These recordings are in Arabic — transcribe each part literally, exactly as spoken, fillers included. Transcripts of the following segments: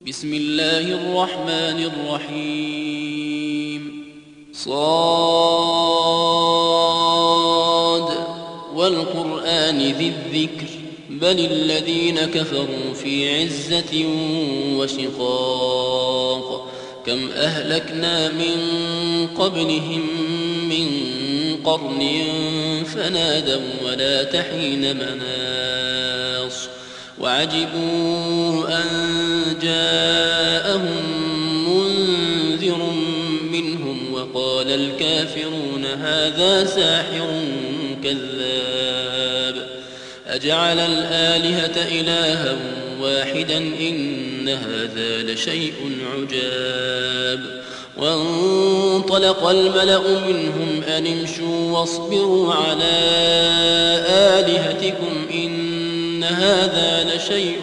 بسم الله الرحمن الرحيم. صاد والقرآن ذي الذكر بل الذين كفروا في عزة وشقاق. كم أهلكنا من قبلهم من قرن فنادوا ولا تحين مناص وعجبوا أن جاءهم منذر منهم وقال الكافرون هذا ساحر كذاب أجعل الآلهة إلها واحدا إن هذا لشيء عجاب. وانطلق الملأ منهم أن امشوا واصبروا على آلهتكم إن هذا لشيء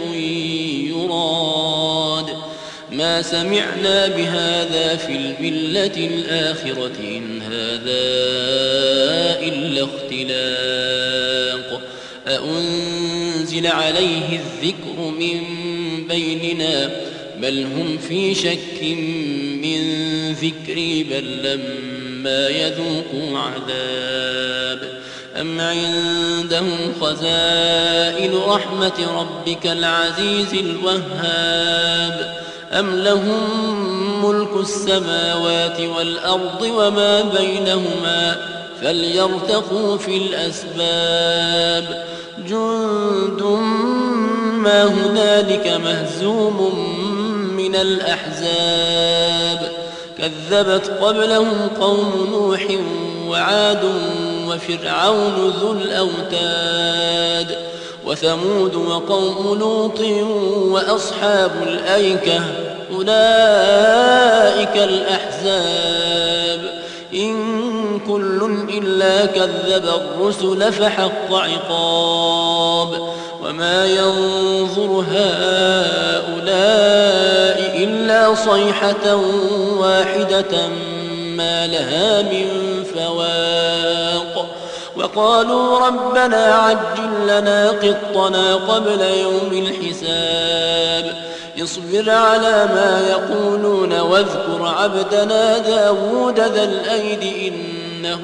يراد ما سمعنا بهذا في الملة الآخرة إن هذا إلا اختلاق أأنزل عليه الذكر من بيننا بل هم في شك من ذكري بل لما يذوقوا عذاب أم عندهم خزائن رحمة ربك العزيز الوهاب أم لهم ملك السماوات والأرض وما بينهما فليرتقوا في الأسباب جند ما هنالك مهزوم من الأحزاب كذبت قبلهم قوم نوح وعاد وفرعون ذو الأوتاد وثمود وقوم لوط وأصحاب الأيكة أولئك الأحزاب إن كل إلا كذب الرسل فحق عقاب وما ينظر هؤلاء إلا صيحة واحدة ما لها من فواق وقالوا ربنا عجل لنا قطنا قبل يوم الحساب اصبر على ما يقولون واذكر عبدنا داود ذا الأيد إنه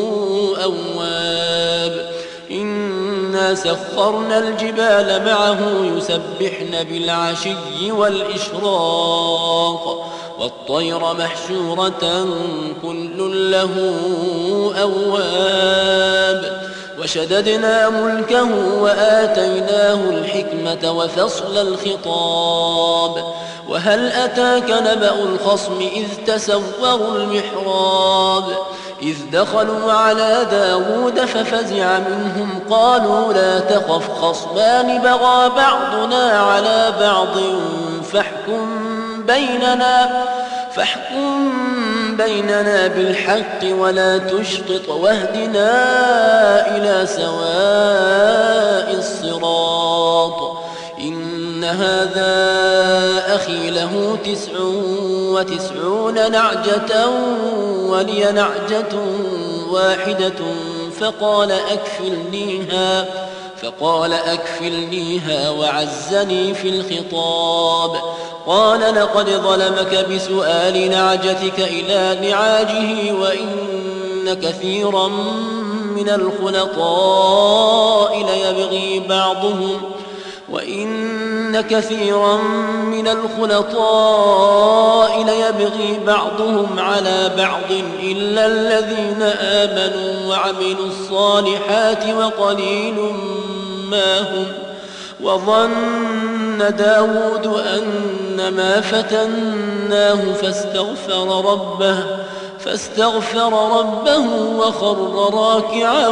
أواب إنا سخرنا الجبال معه يسبحن بالعشي والإشراق والطير محشورة كل له أواب وشددنا ملكه وآتيناه الحكمة وفصل الخطاب وهل أتاك نبأ الخصم إذ تسوروا المحراب إذ دخلوا على داود ففزع منهم قالوا لا تخف خصمان بغى بعضنا على بعض فاحكم بيننا فاحكم بيننا بالحق ولا تشطط واهدنا إلى سواء الصراط إن هذا أخي له تسع وتسعون نعجة ولي نعجة واحدة فقال أكفلنيها فقال أكفلنيها وعزني في الخطاب قال لقد ظلمك بسؤال نعجتك إلى نعاجه وإن كثيرا من الخلطاء ليبغي بعضهم وإن كثيرا من الخلطاء ليبغي بعضهم على بعض إلا الذين آمنوا وعملوا الصالحات وقليل ما هم وظن داود أنما فتناه فاستغفر ربه فاستغفر ربه وخر راكعا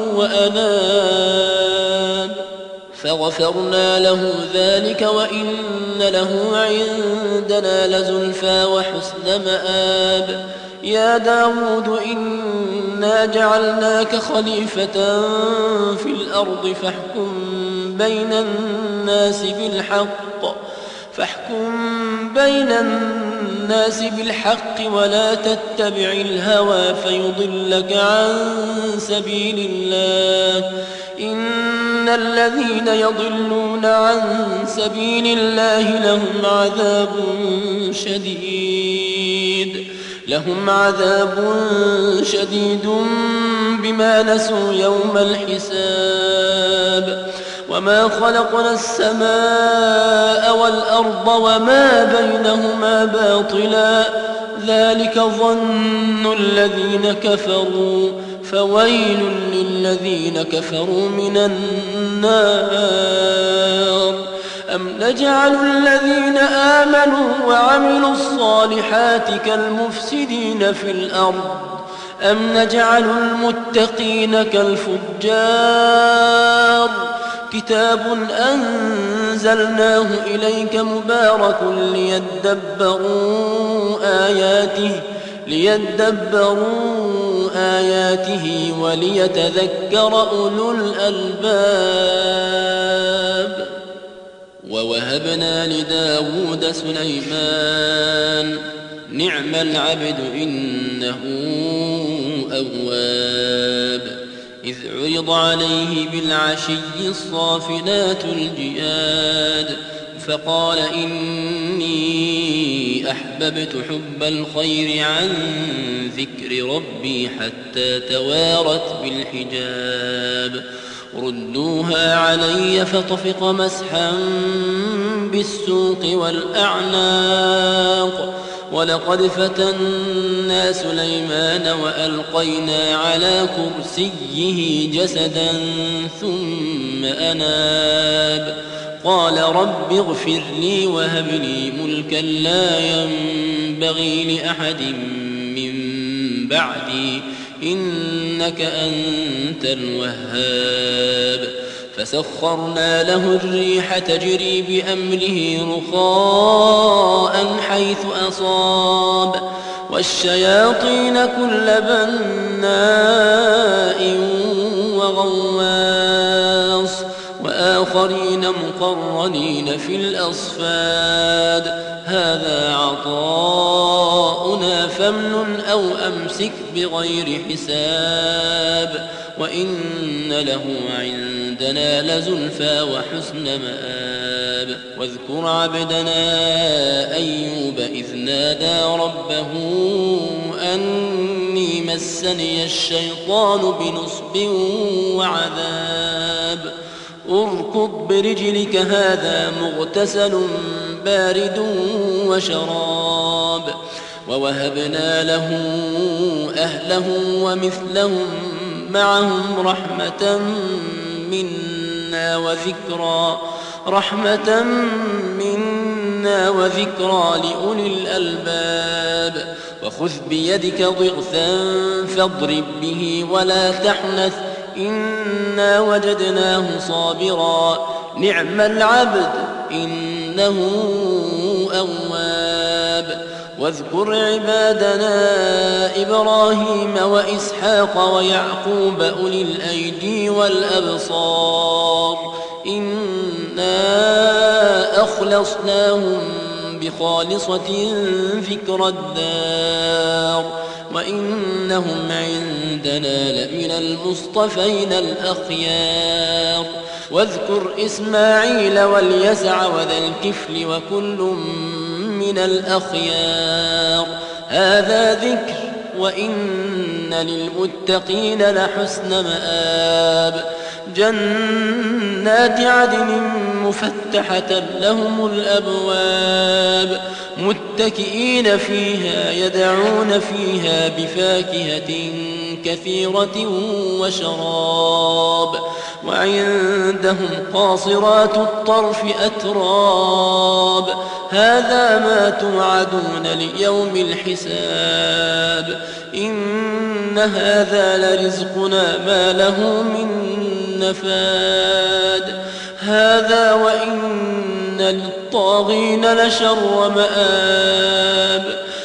وأناب فغفرنا له ذلك وإن له عندنا لزلفى وحسن مآب يا داود إنا جعلناك خليفة في الأرض فاحكم بين الناس بالحق فاحكم بين الناس بالحق ولا تتبع الهوى فيضلك عن سبيل الله إن الذين يضلون عن سبيل الله لهم عذاب شديد لهم عذاب شديد بما نسوا يوم الحساب وما خلقنا السماء والأرض وما بينهما باطلا ذلك ظن الذين كفروا فويل للذين كفروا من النار أم نجعل الذين آمنوا وعملوا الصالحات كالمفسدين في الأرض أم نجعل المتقين كالفجار كتاب أنزلناه إليك مبارك ليدبروا آياته ليدبروا آياته وليتذكر أولو الألباب ووهبنا لداود سليمان نعم العبد إنه أواب إذ عرض عليه بالعشي الصافنات الجياد فقال إني أحببت حب الخير عن ذكر ربي حتى توارت بالحجاب ردوها علي فطفق مسحا بالسوق والأعناق ولقد فتنا سليمان وألقينا على كرسيه جسدا ثم أناب قال رب اغفر لي وهب لي ملكا لا ينبغي لأحد من بعدي إنك أنت الوهاب فسخرنا له الريح تجري بأمره رخاء حيث أصاب والشياطين كل بناء وغواص وآخرين مقرنين في الأصفاد هذا عطاؤنا فامنن أو أمسك بغير حساب وإن له عندنا لزلفى وحسن مآب واذكر عبدنا أيوب إذ نادى ربه أني مسني الشيطان بنصب وعذاب اركض برجلك هذا مغتسل بارد وشراب ووهبنا له أهله ومثلهم معهم رحمة منا وذكرى رحمة منا وذكرى لأولي الألباب وخذ بيدك ضغثا فاضرب به ولا تحنث إنا وجدناه صابرا نعم العبد إنه أواب واذكر عبادنا إبراهيم وإسحاق ويعقوب أولي الأيدي والأبصار إنا أخلصناهم بخالصة ذكر الدار وإنهم عندنا لمن المصطفين الأخيار واذكر إسماعيل واليسع وذا الكفل وكل من الأخيار هذا ذكر وإن للمتقين لحسن مآب جنات عدن مفتحة لهم الأبواب متكئين فيها يدعون فيها بفاكهة كثيرة وشراب وعندهم قاصرات الطرف أتراب هذا ما توعدون ليوم الحساب إن هذا لرزقنا ما له من نفاد هذا وإن للطاغين لشر مآب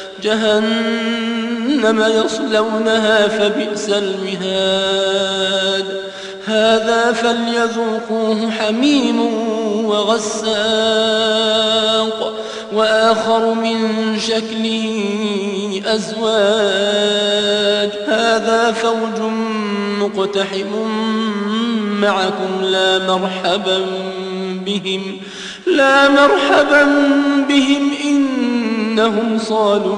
جهنم يصلونها فبئس المهاد هذا فليذوقوه حميم وغساق وآخر من شكله أزواج هذا فوج مقتحم معكم لا مرحبا بهم لا مرحبا بهم إنهم صالوا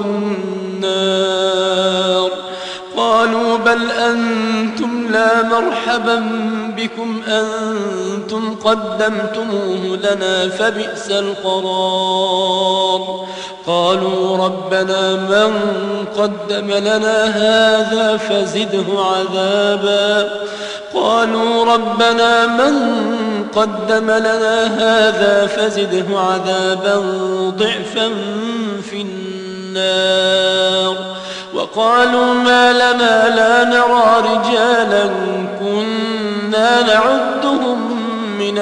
النار. قالوا بل أنتم لا مرحبا بكم أنتم قدمتموه لنا فبئس القرار. قالوا ربنا من قدم لنا هذا فزده عذابا قالوا ربنا من قدم لنا هذا فزده عذابا ضعفا في النار. وقالوا ما لنا لا نرى رجالا كنا نعدهم من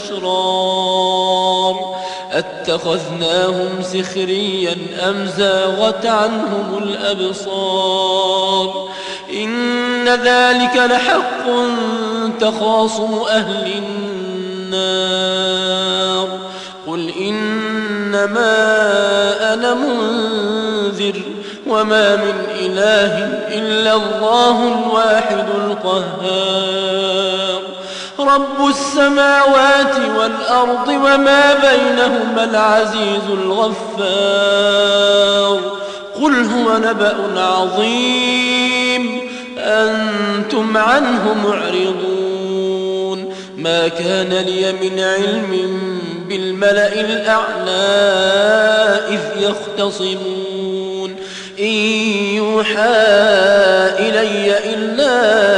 الأشرار أتخذناهم سخريا أم زاغت عنهم الأبصار إن ذلك لحق تخاصم أهل النار. قل إنما أنا منذر وما من إله إلا الله الواحد القهار. رب السماوات والأرض وما بينهما العزيز الغفار. قل هو نبأ عظيم أنتم عنه معرضون. ما كان لي من علم بالملأ الأعلى إذ يختصمون إن يوحى إلي إلا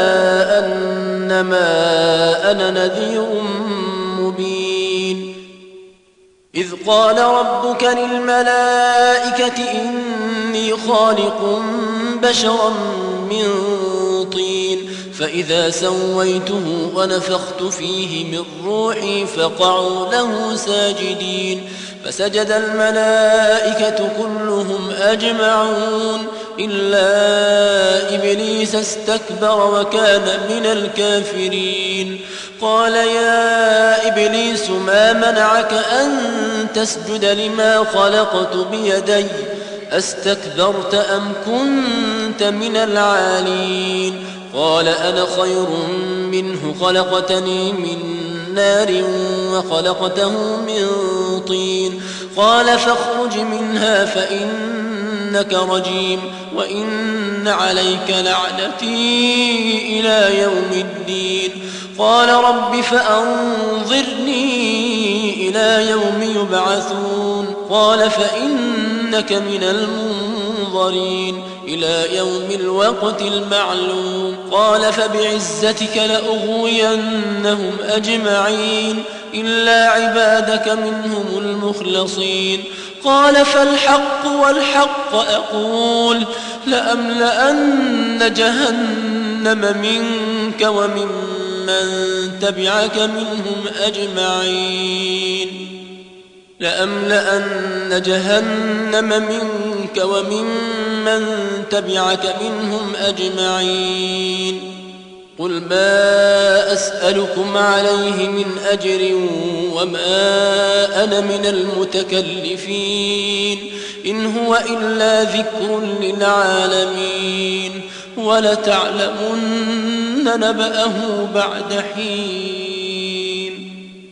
أنما أنا نذير مبين. إذ قال ربك للملائكة إني خالق بشرا من طين فإذا سويته ونفخت فيه من روحي فقعوا له ساجدين. فسجد الملائكة كلهم أجمعون إلا إبليس استكبر وكان من الكافرين. قال يا إبليس ما منعك أن تسجد لما خلقت بيدي أستكبرت أم كنت من العالين؟ قال أنا خير منه خلقتني من نار وخلقته من طين. قال فاخرج منها فإنك رجيم وإن عليك لعنتي إلى يوم الدين. قال رب فأنظرني إلى يوم يبعثون. قال فإنك من المنظرين إلى يوم الوقت المعلوم. قال فبعزتك لأغوينهم أجمعين إلا عبادك منهم المخلصين. قال فالحق والحق أقول لأملأن جهنم منك ومن من تبعك منهم أجمعين لأملأن جهنم منك وممن تبعك منهم أجمعين. قل ما أسألكم عليه من أجر وما أنا من المتكلفين إن هو إلا ذكر للعالمين ولتعلمن نبأه بعد حين.